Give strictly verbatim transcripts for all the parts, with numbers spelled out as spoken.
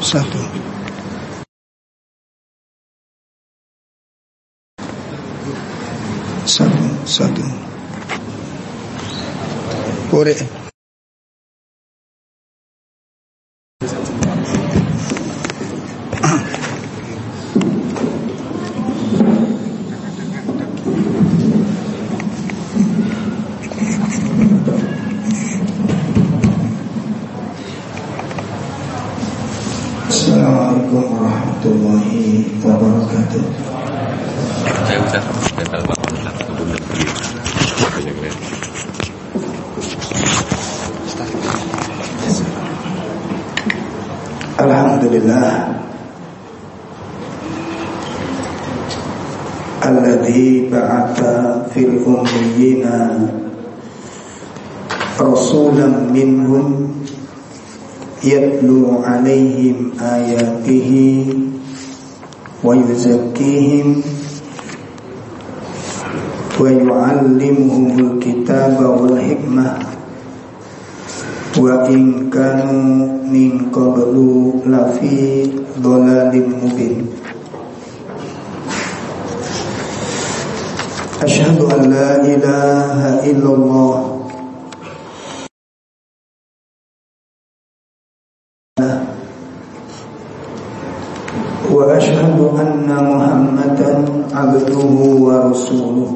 Satu. Satu, satu. Boleh. Assalamualaikum warahmatullahi wabarakatuh. Saya Ustaz, saya tahu Pak Ustaz sebelum beli. Alhamdulillah alladzi ba'atha fil ummiyina rasulan minhum yatlu alaihim ayatihi wa yuzakkihim wa yu'allimuhumul kitaba wal hikmah wa in kanu min qablu lafi dhalalin mubin. Asyhadu an la ilaha illallah wa asyhadu anna Muhammadan abduhu wa rasuluh.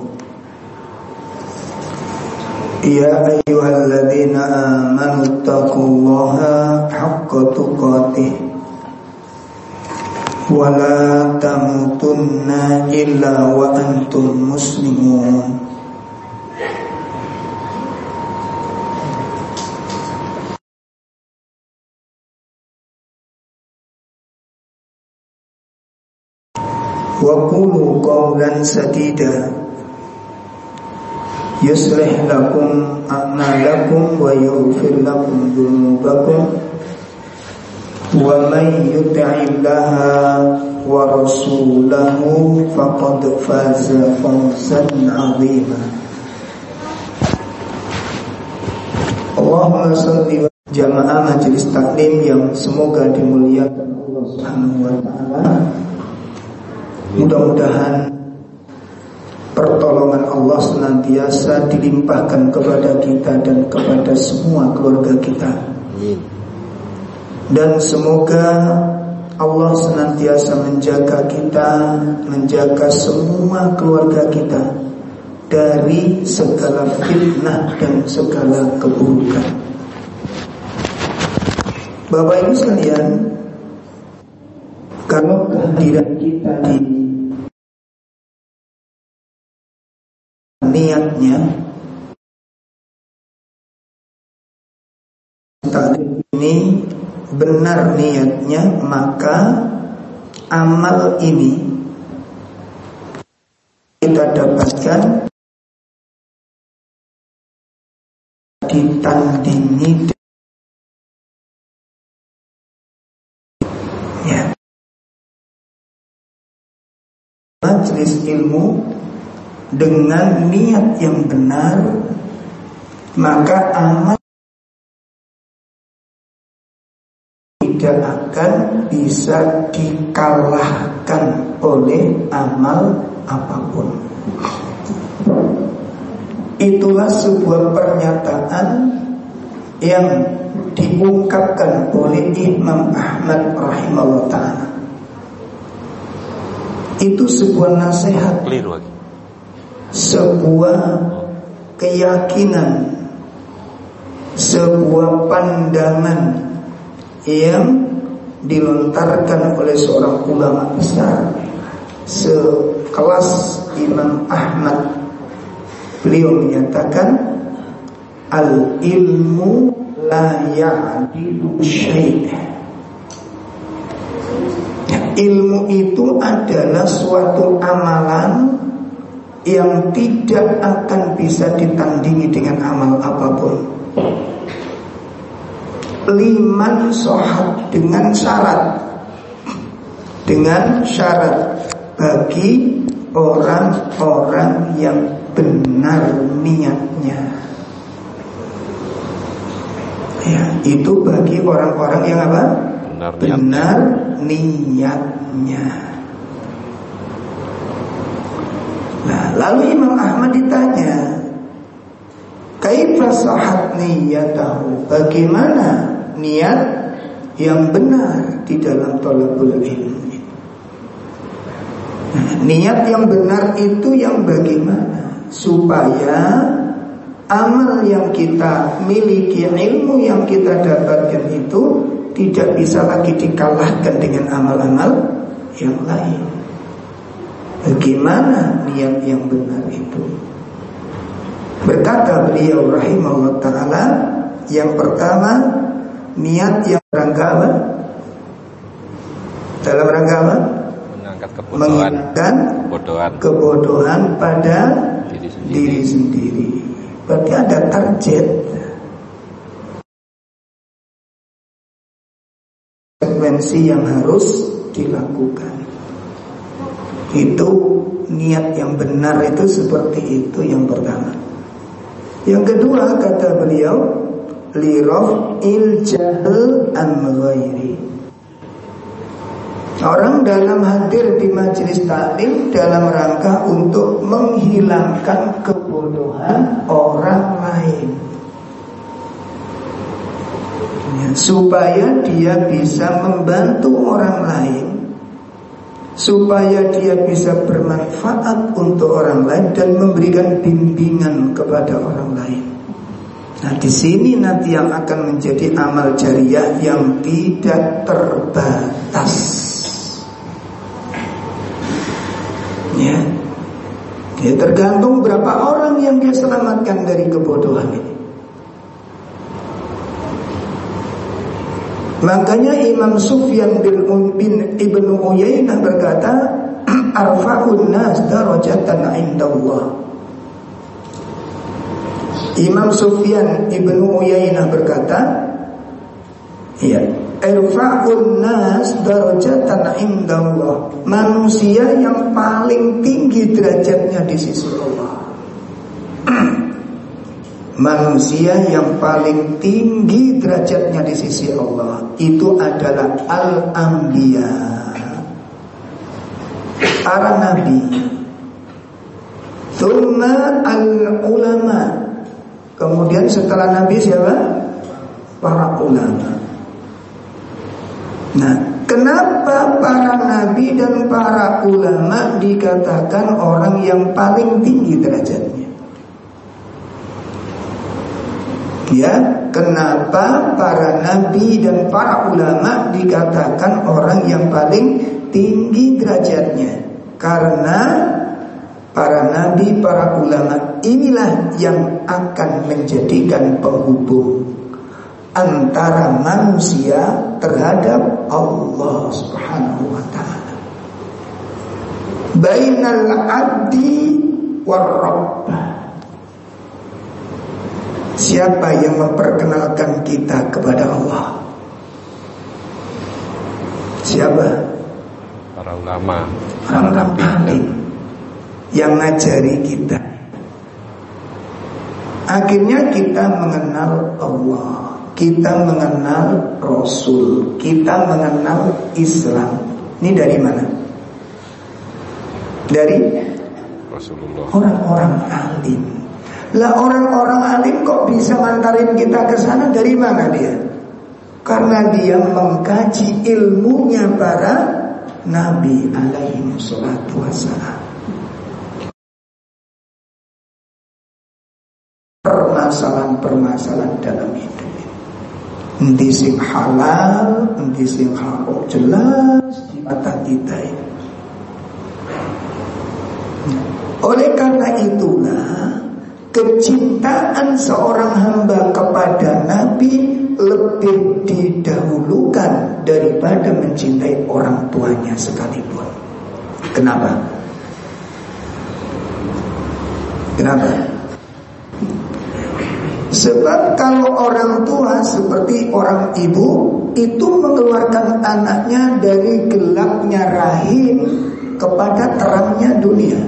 Ya ayyuhalladzina amanu taqullaha haqqa tuqatih wa la tamutunna illa wa antum muslimun. Wa qulu qawlan sadida yuslih lakum a'malakum wa yaghfir lakum dhunubakum wa man yuti'illaha wa rasulahu faqad faza fawzan 'azima. Allahumma shalli wa jamaah majelis taklim yang semoga dimuliakan Allah Subhanahu wa taala. Mudah-mudahan pertolongan Allah senantiasa dilimpahkan kepada kita dan kepada semua keluarga kita. Dan semoga Allah senantiasa menjaga kita, menjaga semua keluarga kita dari segala fitnah dan segala keburukan. Bapak Ibu sekalian, kalau kehadiran kita di niatnya taklim ini benar niatnya, maka amal ini kita dapatkan ditandingi ya majelis ilmu dengan niat yang benar, maka amal tidak akan bisa dikalahkan oleh amal apapun. Itulah sebuah pernyataan yang diungkapkan oleh Imam Ahmad rahimahullah ta'ala. Itu sebuah nasihat, sebuah keyakinan, sebuah pandangan yang dilontarkan oleh seorang ulama besar sekelas Imam Ahmad. Beliau menyatakan, al-ilmu la ya'dilu syai'. Ilmu itu adalah suatu amalan yang tidak akan bisa ditandingi dengan amal apapun. Liman sohat, dengan syarat, dengan syarat bagi orang-orang yang benar niatnya. Ya, itu bagi orang-orang yang apa? benar, benar niatnya. Nah, lalu Imam Ahmad ditanya, kaifa sahat niyatahu, bagaimana niat yang benar di dalam thalabul ilmi? Nah, niat yang benar itu yang bagaimana? Supaya amal yang kita miliki, ilmu yang kita dapatkan itu tidak bisa lagi dikalahkan dengan amal-amal yang lain. Bagaimana niat yang benar itu? Berkata beliau rahimahullah ta'ala, yang pertama, niat yang rangka apa? Dalam rangka apa? Mengangkat kebodohan, mengingatkan kebodohan. kebodohan pada diri sendiri. diri sendiri. Berarti ada target, konsekuensi yang harus dilakukan. Itu niat yang benar itu seperti itu yang pertama. Yang kedua kata beliau, liraf'il jahl an ghairi. Orang dalam hadir di majelis taklim dalam rangka untuk menghilangkan kebodohan orang lain, ya, supaya dia bisa membantu orang lain, supaya dia bisa bermanfaat untuk orang lain dan memberikan bimbingan kepada orang lain. Nah, di sini nanti yang akan menjadi amal jariah yang tidak terbatas. Ya, ya tergantung berapa orang yang dia selamatkan dari kebodohan ini. Makanya Imam Sufyan bin, bin Ibnu Uyainah berkata, arfa'un nas darajatan indallah. Imam Sufyan Ibnu Uyainah berkata, ya, irfa'un nas darajatan indallah, manusia yang paling tinggi derajatnya di sisi Allah. Manusia yang paling tinggi derajatnya di sisi Allah itu adalah al-anbiya, para nabi. Thumma al-ulama, kemudian setelah nabi siapa? Para ulama. Nah, kenapa para nabi dan para ulama dikatakan orang yang paling tinggi derajatnya? Ya, kenapa para nabi dan para ulama dikatakan orang yang paling tinggi derajatnya? Karena para nabi, para ulama inilah yang akan menjadikan penghubung antara manusia terhadap Allah Subhanahu wa ta'ala, bainal abdi war rabb. Siapa yang memperkenalkan kita kepada Allah? Siapa? Para ulama, para nabi yang ngajari kita. Akhirnya kita mengenal Allah, kita mengenal Rasul, kita mengenal Islam. Ini dari mana? Dari Rasulullah, orang-orang alim. Lah orang-orang alim kok bisa ngantarin kita ke sana? Dari mana dia? Karena dia mengkaji ilmunya para nabi alaihi wassalatu wassalam. Permasalahan-permasalahan dalam hidup ini, endi sing halal, endi sing haram, jelas di mata kita ini. Oleh karena itulah kecintaan seorang hamba kepada Nabi lebih didahulukan daripada mencintai orang tuanya sekalipun. Kenapa? Kenapa? Sebab kalau orang tua seperti orang ibu itu mengeluarkan anaknya dari gelapnya rahim kepada terangnya dunia.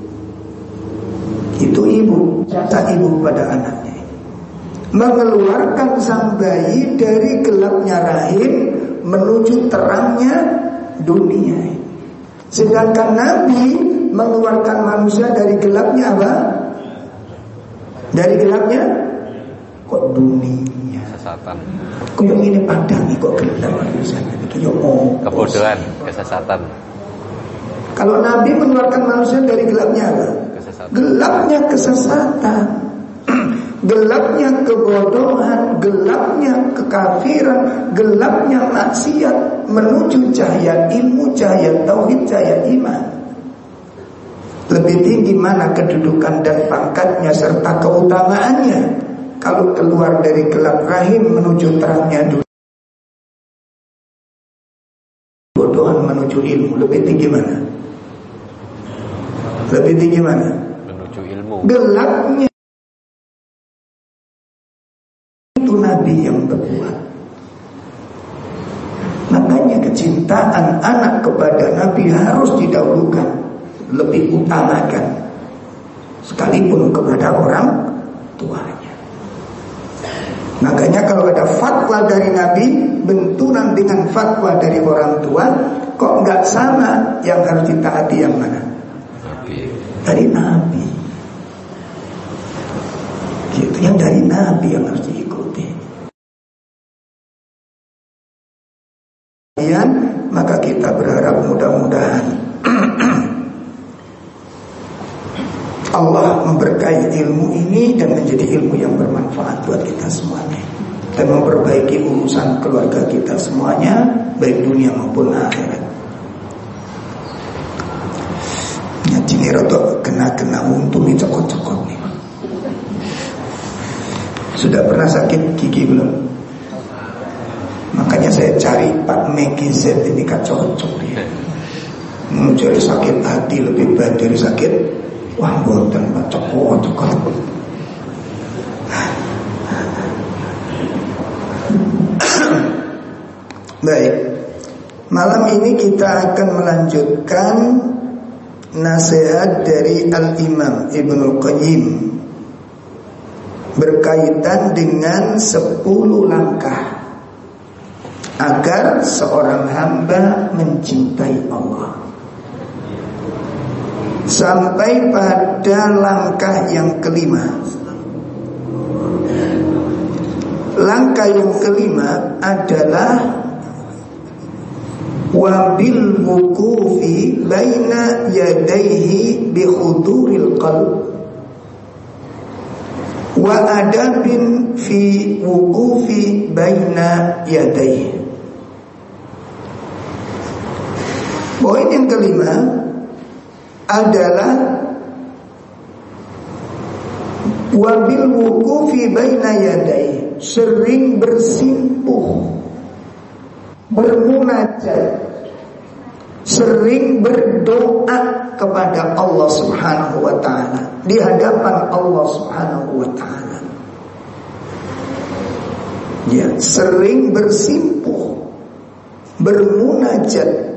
Itu ibu, jasa ibu pada anaknya, mengeluarkan sang bayi dari gelapnya rahim menuju terangnya dunia. Sedangkan Nabi mengeluarkan manusia dari gelapnya apa? Dari gelapnya kok dunia. Kesesatan. Kok yang ini padang kok gelap misalnya. Kebodohan, kesesatan. Kalau Nabi mengeluarkan manusia dari gelapnya apa? Kesesatan. Gelapnya kesesatan. Gelapnya kebodohan, gelapnya kekafiran, gelapnya maksiat menuju cahaya ilmu, cahaya tauhid, cahaya iman. Lebih tinggi mana kedudukan dan pangkatnya serta keutamaannya kalau keluar dari gelap rahim menuju terangnya dunia. Kebodohan menuju ilmu, lebih tinggi mana? Lebih tinggi mana? Menuju ilmu. Gelapnya itu Nabi yang berbuat. Makanya kecintaan anak kepada Nabi harus didahulukan, lebih utamakan, sekalipun kepada orang tuanya. Makanya kalau ada fatwa dari Nabi benturan dengan fatwa dari orang tua, kok nggak sama? Yang harus ditaati yang mana? Nabi. Dari Nabi. Gitu, yang dari Nabi yang harus diikuti. Maka kita berharap mudah-mudahan Allah memberkahi ilmu ini dan menjadi ilmu yang bermanfaat buat kita semuanya, dan memperbaiki urusan keluarga kita semuanya, baik dunia maupun akhirat. Ngaji ini rotok kena-kena untung ini cokot-cokot nih. Sudah pernah sakit gigi belum? Makanya saya cari Pak Megi Z ini kan cocok dia. Mencari sakit hati lebih baik dari sakit wah boten Pak cokot cokot. Baik, malam ini kita akan melanjutkan nasihat dari Al-Imam Ibnul Qayyim berkaitan dengan sepuluh langkah agar seorang hamba mencintai Allah. Sampai pada langkah yang kelima. Langkah yang kelima adalah wabil wuqufi baina yadayhi bi huduril qalb wa adabin fi wuqufi baina yadayhi. Poin yang kelima adalah wabil wuqufi baina yadayhi, sering bersimpuh, bermunajat, sering berdoa kepada Allah Subhanahu wa taala, di hadapan Allah Subhanahu wa taala. Ya, sering bersimpuh, bermunajat,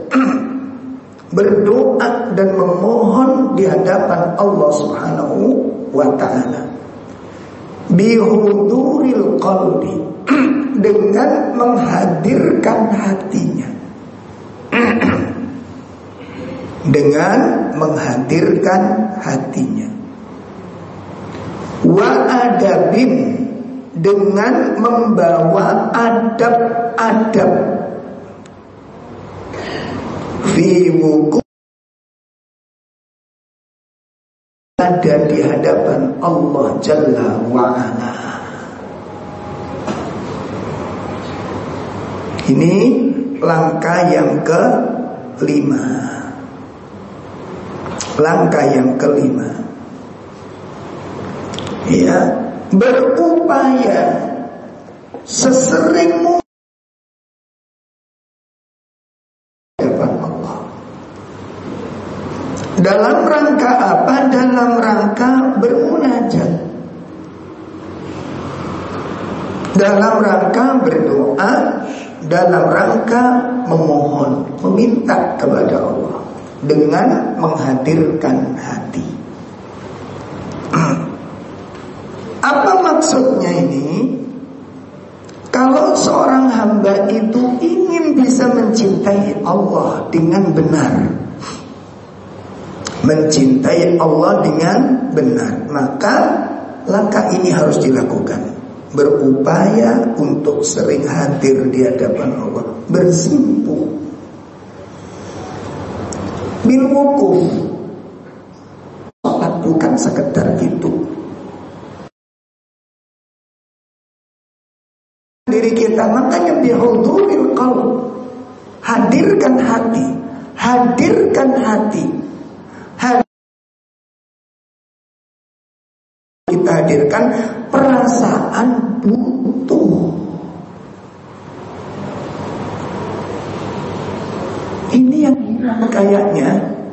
berdoa dan memohon di hadapan Allah Subhanahu wa taala. Bihuduril qalbi, dengan menghadirkan hatinya. Dengan menghadirkan hatinya. Wa adabin, dengan membawa adab-adab. Fi wuku, ada di hadapan Allah Jalla wa'ala. Ini langkah yang kelima. Langkah yang kelima, ya, berupaya sesering mungkin dalam rangka apa? Dalam rangka bermunajat, dalam rangka berdoa, dalam rangka memohon, meminta kepada Allah dengan menghadirkan hati. Apa maksudnya ini? Kalau seorang hamba itu ingin bisa mencintai Allah dengan benar, mencintai Allah dengan benar, maka langkah ini harus dilakukan. Berupaya untuk sering hadir di hadapan Allah, bersimpuh bil wukuf. Salat bukan sekedar gitu. Diri kita, makanya bihuduril qalb, hadirkan hati, hadirkan hati. Hadir, kita hadirkan perasaan butuh. Ini yang hilang kayaknya.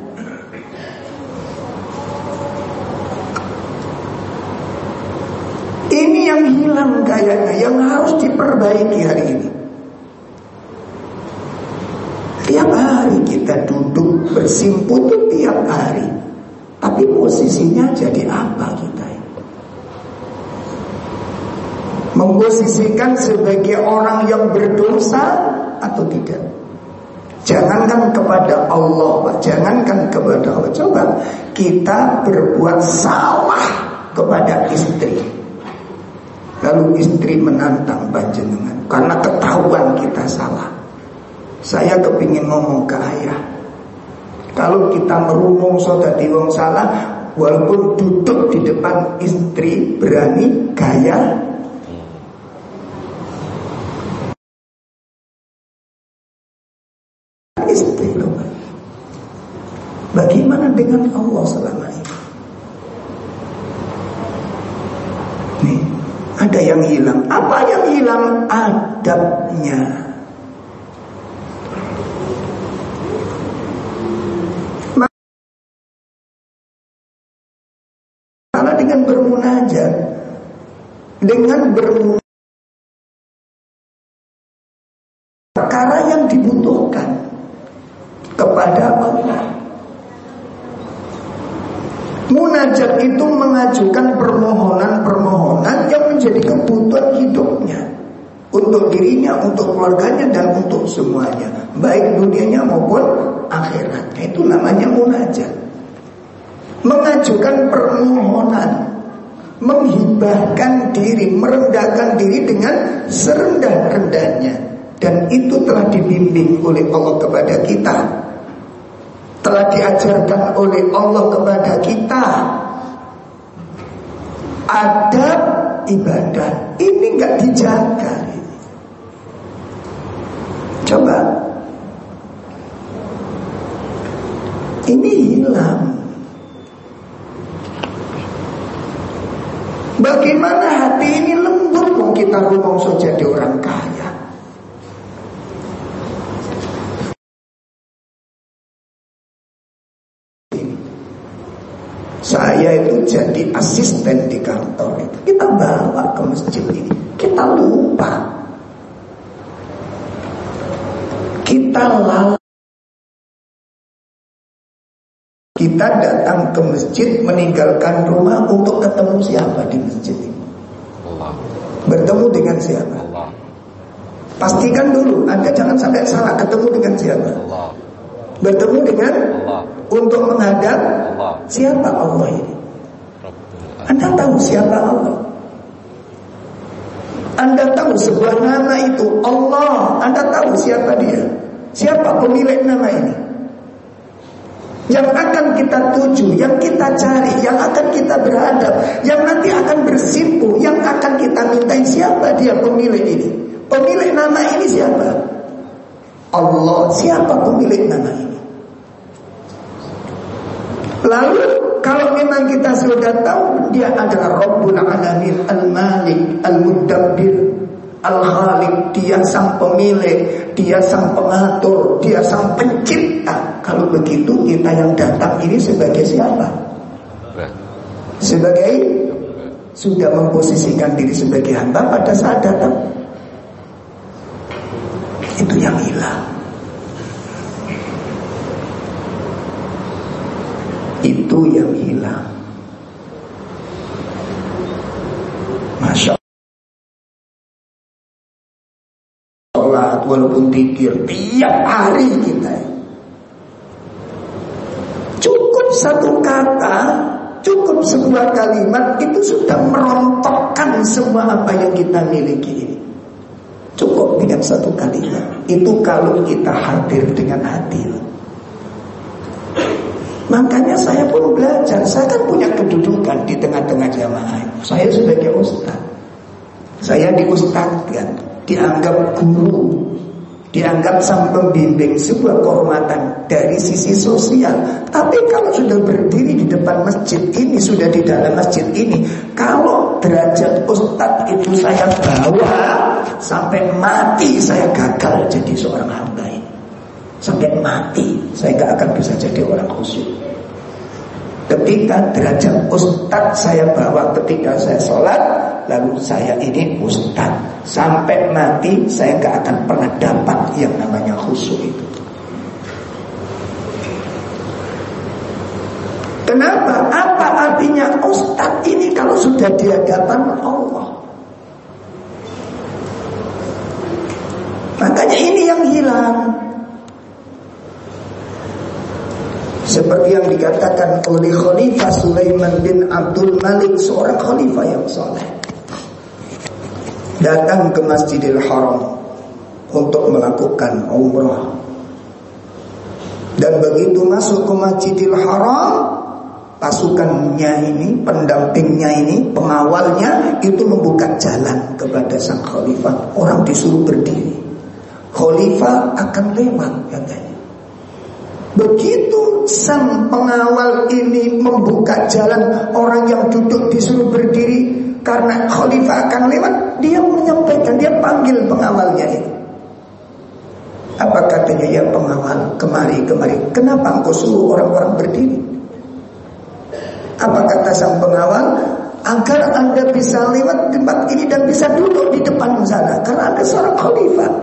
Ini yang hilang kayaknya, yang harus diperbaiki hari ini. Tiap hari kita duduk bersimpuh itu tiap hari. Tapi posisinya jadi apa kita? Memposisikan sebagai orang yang berdosa atau tidak? Jangankan kepada Allah, Pak. Jangankan kepada Allah. Coba kita berbuat salah kepada istri, lalu istri menantang panjenengan karena ketahuan kita salah. Saya kepingin ngomong ke ayah, kalau kita merumung dadi wong salah, walaupun duduk di depan istri, berani gaya istri loh. Bagaimana dengan Allah selama ini? Nih, ada yang hilang. Apa yang hilang? Adabnya. Malah dengan bermunajat, dengan bermunajat perkara yang dibutuhkan kepada Allah. Munajat itu mengajukan permohonan-permohonan yang menjadi kebutuhan hidupnya, untuk dirinya, untuk keluarganya, dan untuk semuanya, baik dunianya maupun akhiratnya. Itu namanya munajat. Mengajukan permohonan, menghibahkan diri, merendahkan diri dengan serendah-rendahnya. Dan itu telah dibimbing oleh Allah kepada kita, telah diajarkan oleh Allah kepada kita. Adab ibadah ini gak dijaga. Coba, ini hilang. Bagaimana hati ini lembut, kok kita rumongso jadi orang kaya. Saya itu jadi asisten di kantor itu, kita bawa ke masjid ini, kita lupa, kita lalai. Kita datang ke masjid, meninggalkan rumah untuk ketemu siapa di masjid ini? Allah. Bertemu dengan siapa? Allah. Pastikan dulu, Anda jangan sampai salah, ketemu dengan siapa? Allah. Bertemu dengan Allah. Untuk menghadap Allah. Siapa Allah ini? Anda tahu siapa Allah? Anda tahu sebuah nama itu Allah. Anda tahu siapa dia? Siapa pemilik nama ini? Yang akan kita tuju, yang kita cari, yang akan kita berhadap, yang nanti akan bersimpuh, yang akan kita mintai, siapa dia pemilik ini? Pemilik nama ini siapa? Allah. Siapa pemilik nama ini? Lalu kalau memang kita sudah tahu dia adalah Rabbul Alamin, Al-Malik, Al-Mudabbir, Al-Khaliq, dia sang pemilik, dia sang pengatur, dia sang pencipta. Kalau begitu kita yang datang ini sebagai siapa? Sebagai, sudah memposisikan diri sebagai hamba pada saat datang. Itu yang hilang. Itu yang hilang. Masya Allah. sambung pikir tiap hari kita. Cukup satu kata, cukup sebuah kalimat itu sudah merontokkan semua apa yang kita miliki ini. Cukup dengan satu kalimat. Itu kalau kita hadir dengan hati. Makanya saya pun belajar. Saya kan punya kedudukan di tengah-tengah jamaah. Saya sebagai ustaz, saya diustazkan, dianggap guru, dianggap sang pembimbing, sebuah kehormatan dari sisi sosial. Tapi kalau sudah berdiri di depan masjid ini, sudah di dalam masjid ini, kalau derajat ustaz itu saya bawa sampai mati, saya gagal jadi seorang hamba ini. Sampai mati saya gak akan bisa jadi orang khusyuk. Ketika derajat ustaz saya bawa ketika saya sholat, lalu saya ini ustaz, sampai mati saya gak akan pernah dapat yang namanya khusyuk itu. Kenapa? Apa artinya ustaz ini kalau sudah di hadapan Allah? Makanya ini yang hilang. Seperti yang dikatakan oleh Khalifah Sulaiman bin Abdul Malik, seorang khalifah yang soleh, datang ke Masjidil Haram untuk melakukan umrah. Dan begitu masuk ke Masjidil Haram, pasukannya ini, pendampingnya ini, pengawalnya itu membuka jalan kepada sang khalifah. Orang disuruh berdiri, khalifah akan lewat katanya. Begitu sang pengawal ini membuka jalan, orang yang duduk disuruh berdiri karena khalifah akan lewat. Dia menyampaikan, dia panggil pengawalnya ini. Apa katanya? Ya pengawal, kemari, kemari. Kenapa engkau suruh orang-orang berdiri? Apa kata sang pengawal? Agar anda bisa lewat tempat ini dan bisa duduk di depan sana, karena anda seorang khalifah.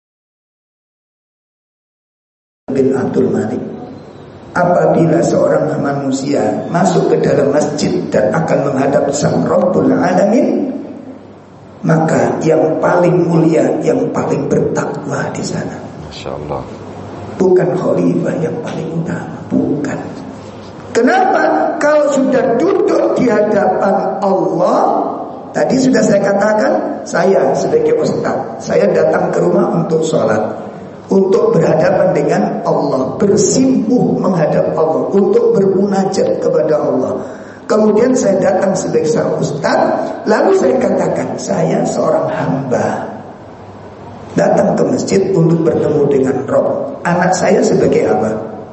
Bin Abdul Malik, apabila seorang manusia masuk ke dalam masjid dan akan menghadap sang Rabbul Alamin, maka yang paling mulia, yang paling bertakwa di sana. Masya Allah. Bukan khalifah yang paling utama, bukan. Kenapa? Kalau sudah duduk di hadapan Allah, tadi sudah saya katakan, saya sebagai ustaz, saya datang ke rumah untuk sholat, untuk berhadapan dengan Allah, bersimpuh menghadap Allah, untuk bermunajat kepada Allah. Kemudian saya datang sebagai seorang ustaz, lalu saya katakan saya seorang hamba, datang ke masjid untuk bertemu dengan Rabb. Anak saya sebagai apa?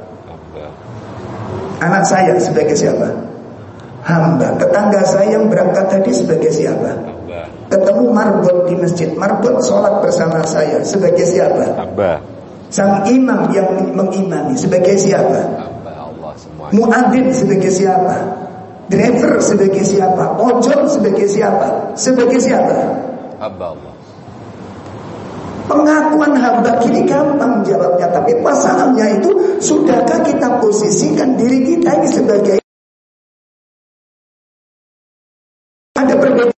Anak saya sebagai siapa? Hamba. Tetangga saya yang berangkat tadi sebagai siapa? Ketemu marbot di masjid, marbot sholat bersama saya sebagai siapa? Hamba. Sang imam yang mengimami sebagai siapa? Hamba Allah semua. Muadzin sebagai siapa? Driver sebagai siapa? Ojol sebagai siapa? Sebagai siapa? Hamba Allah. Pengakuan hamba gini gampang jawabnya, tapi pasangannya itu, sudahkah kita posisikan diri kita ini sebagai, ada perbedaan?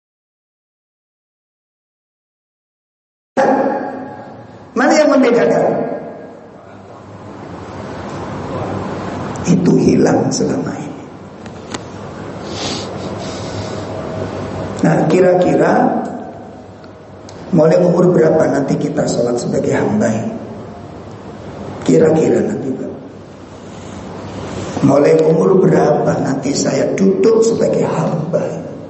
Mana yang membedakan? Itu hilang selama ini. Nah, kira-kira mulai umur berapa nanti kita sholat sebagai hamba? Kira-kira nanti mulai umur berapa nanti saya duduk sebagai hamba?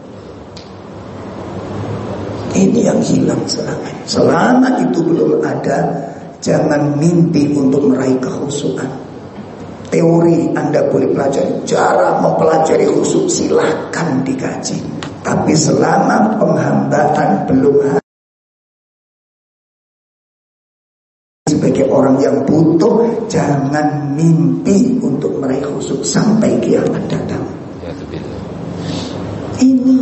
Ini yang hilang selama ini. Selama itu belum ada, jangan mimpi untuk meraih kekhusyukan. Teori Anda boleh pelajari, cara mempelajari khusyuk silahkan dikaji. Tapi selama penghambaan belum ada, sebagai orang yang butuh, jangan mimpi untuk meraih khusyuk sampai kiamat datang. Ya, ini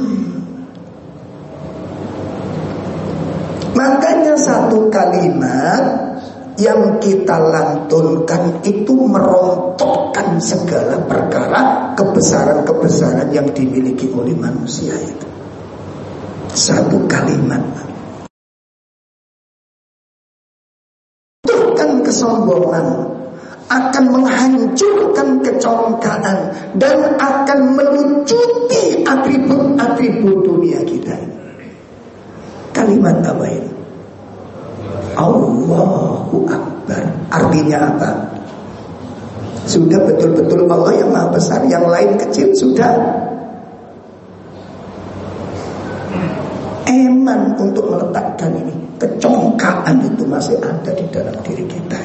makanya satu kalimat yang kita lantunkan itu merontokkan segala perkara kebesaran-kebesaran yang dimiliki oleh manusia itu. Satu kalimat kesombongan, akan menghancurkan kecongkaan, dan akan melucuti atribut-atribut dunia kita. Kalimat apa ini? Allahu Akbar. Artinya apa? Sudah betul-betul Allah yang maha besar, yang lain kecil. Sudah eman untuk meletakkan ini. Kecongkaan itu masih ada di dalam diri kita.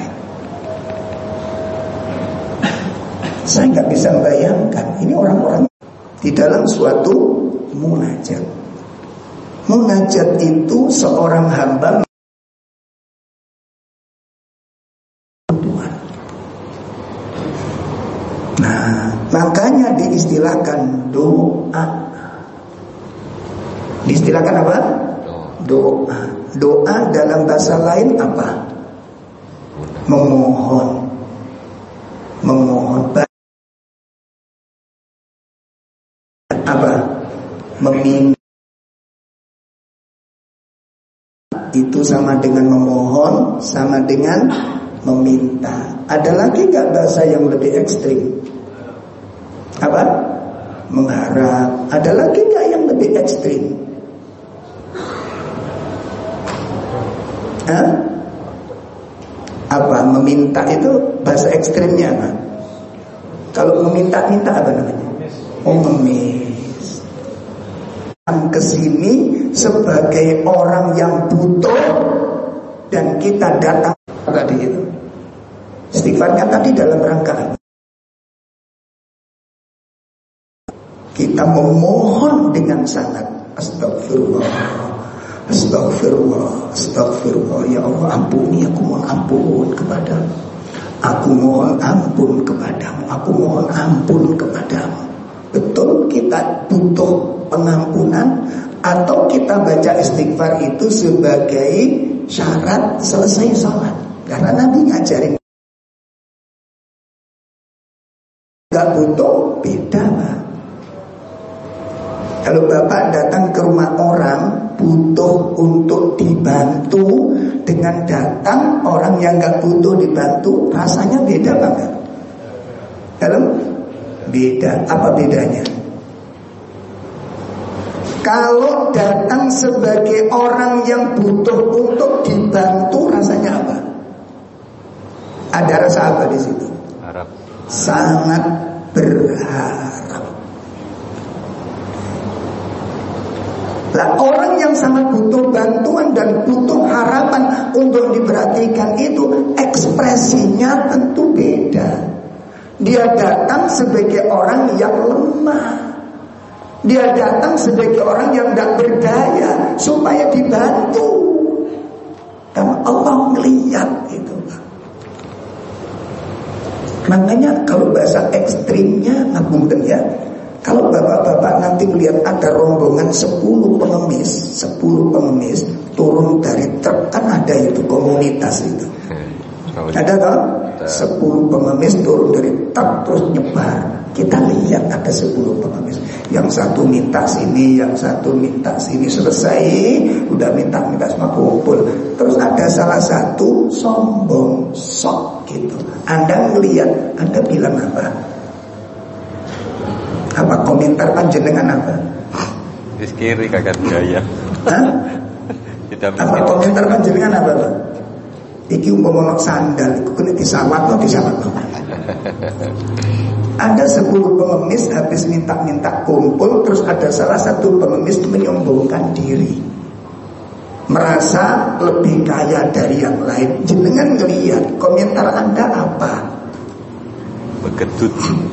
Saya nggak bisa membayangkan. Ini orang-orang di dalam suatu munajat. Munajat itu seorang hamba Tuhan. Nah, makanya diistilahkan doa. Diistilahkan apa? Doa. Doa dalam bahasa lain apa? Memohon. Memohon. Apa? Meminta. Itu sama dengan memohon, sama dengan meminta. Ada lagi gak bahasa yang lebih ekstrim? Apa? Mengharap. Ada lagi gak yang lebih ekstrim? Hah? Apa? Meminta itu bahasa ekstrimnya apa? Kalau meminta-minta apa namanya? Oh, ngemis. Kesini sebagai orang yang butuh, dan kita datang tadi itu. Istighfarnya tadi dalam rangka apa? Kita memohon dengan sangat astagfirullah, astagfirullah, astagfirullah. Ya Allah, ampuni aku, mohon ampun kepadamu. Aku mohon ampun kepadamu. Aku mohon ampun kepadamu. Betul kita butuh pengampunan, atau kita baca istighfar itu sebagai syarat selesai sholat? Karena Nabi ngajarin gak butuh, beda Pak. Kalau Bapak datang ke rumah orang butuh untuk dibantu, dengan datang orang yang gak butuh dibantu, rasanya beda banget. Kalau beda, apa bedanya? Kalau datang sebagai orang yang butuh untuk dibantu, rasanya apa? Ada rasa apa di situ? Harap. Sangat berharap. Lah, orang yang sangat butuh bantuan dan butuh harapan untuk diperhatikan itu ekspresinya tentu beda. Dia datang sebagai orang yang lemah. Dia datang sebagai orang yang tidak berdaya supaya dibantu. Karena Allah melihat itu. Makanya kalau bahasa ekstrimnya, ngapunten ya, kalau bapak-bapak nanti melihat ada rombongan sepuluh pengemis, sepuluh pengemis turun dari truk, kan ada itu komunitas itu. Ada toh? sepuluh pengemis turun dari truk terus nyebar. Kita lihat ada sepuluh pengemis. Yang satu minta sini, yang satu minta sini. Selesai, udah minta-minta semua kumpul. Terus ada salah satu sombong, sok gitu. Anda melihat, Anda bilang apa? Apa komentar panjenengan apa? Di kiri kakak gaya. Hah? Apa komentar panjenengan apa Pak? Iki umpama sandal, iku kena disawat atau disawat. Ada sepuluh pengemis habis minta-minta kumpul, terus ada salah satu pengemis menyombongkan diri, merasa lebih kaya dari yang lain. Jenengan ngelihat, komentar Anda apa? Begetut.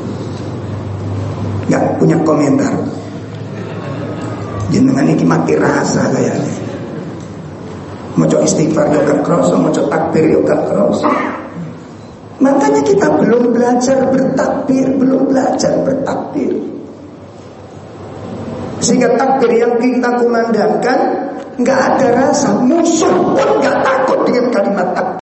Nggak punya komentar. Jenengan ini mati rasa kayaknya. Moco istighfar yo gak kroso, moco takbir yo gak kroso. Makanya kita belum belajar bertakbir, belum belajar bertakbir. Sehingga takbir yang kita kumandangkan nggak ada rasa. Musuh pun nggak takut dengan kalimat takbir.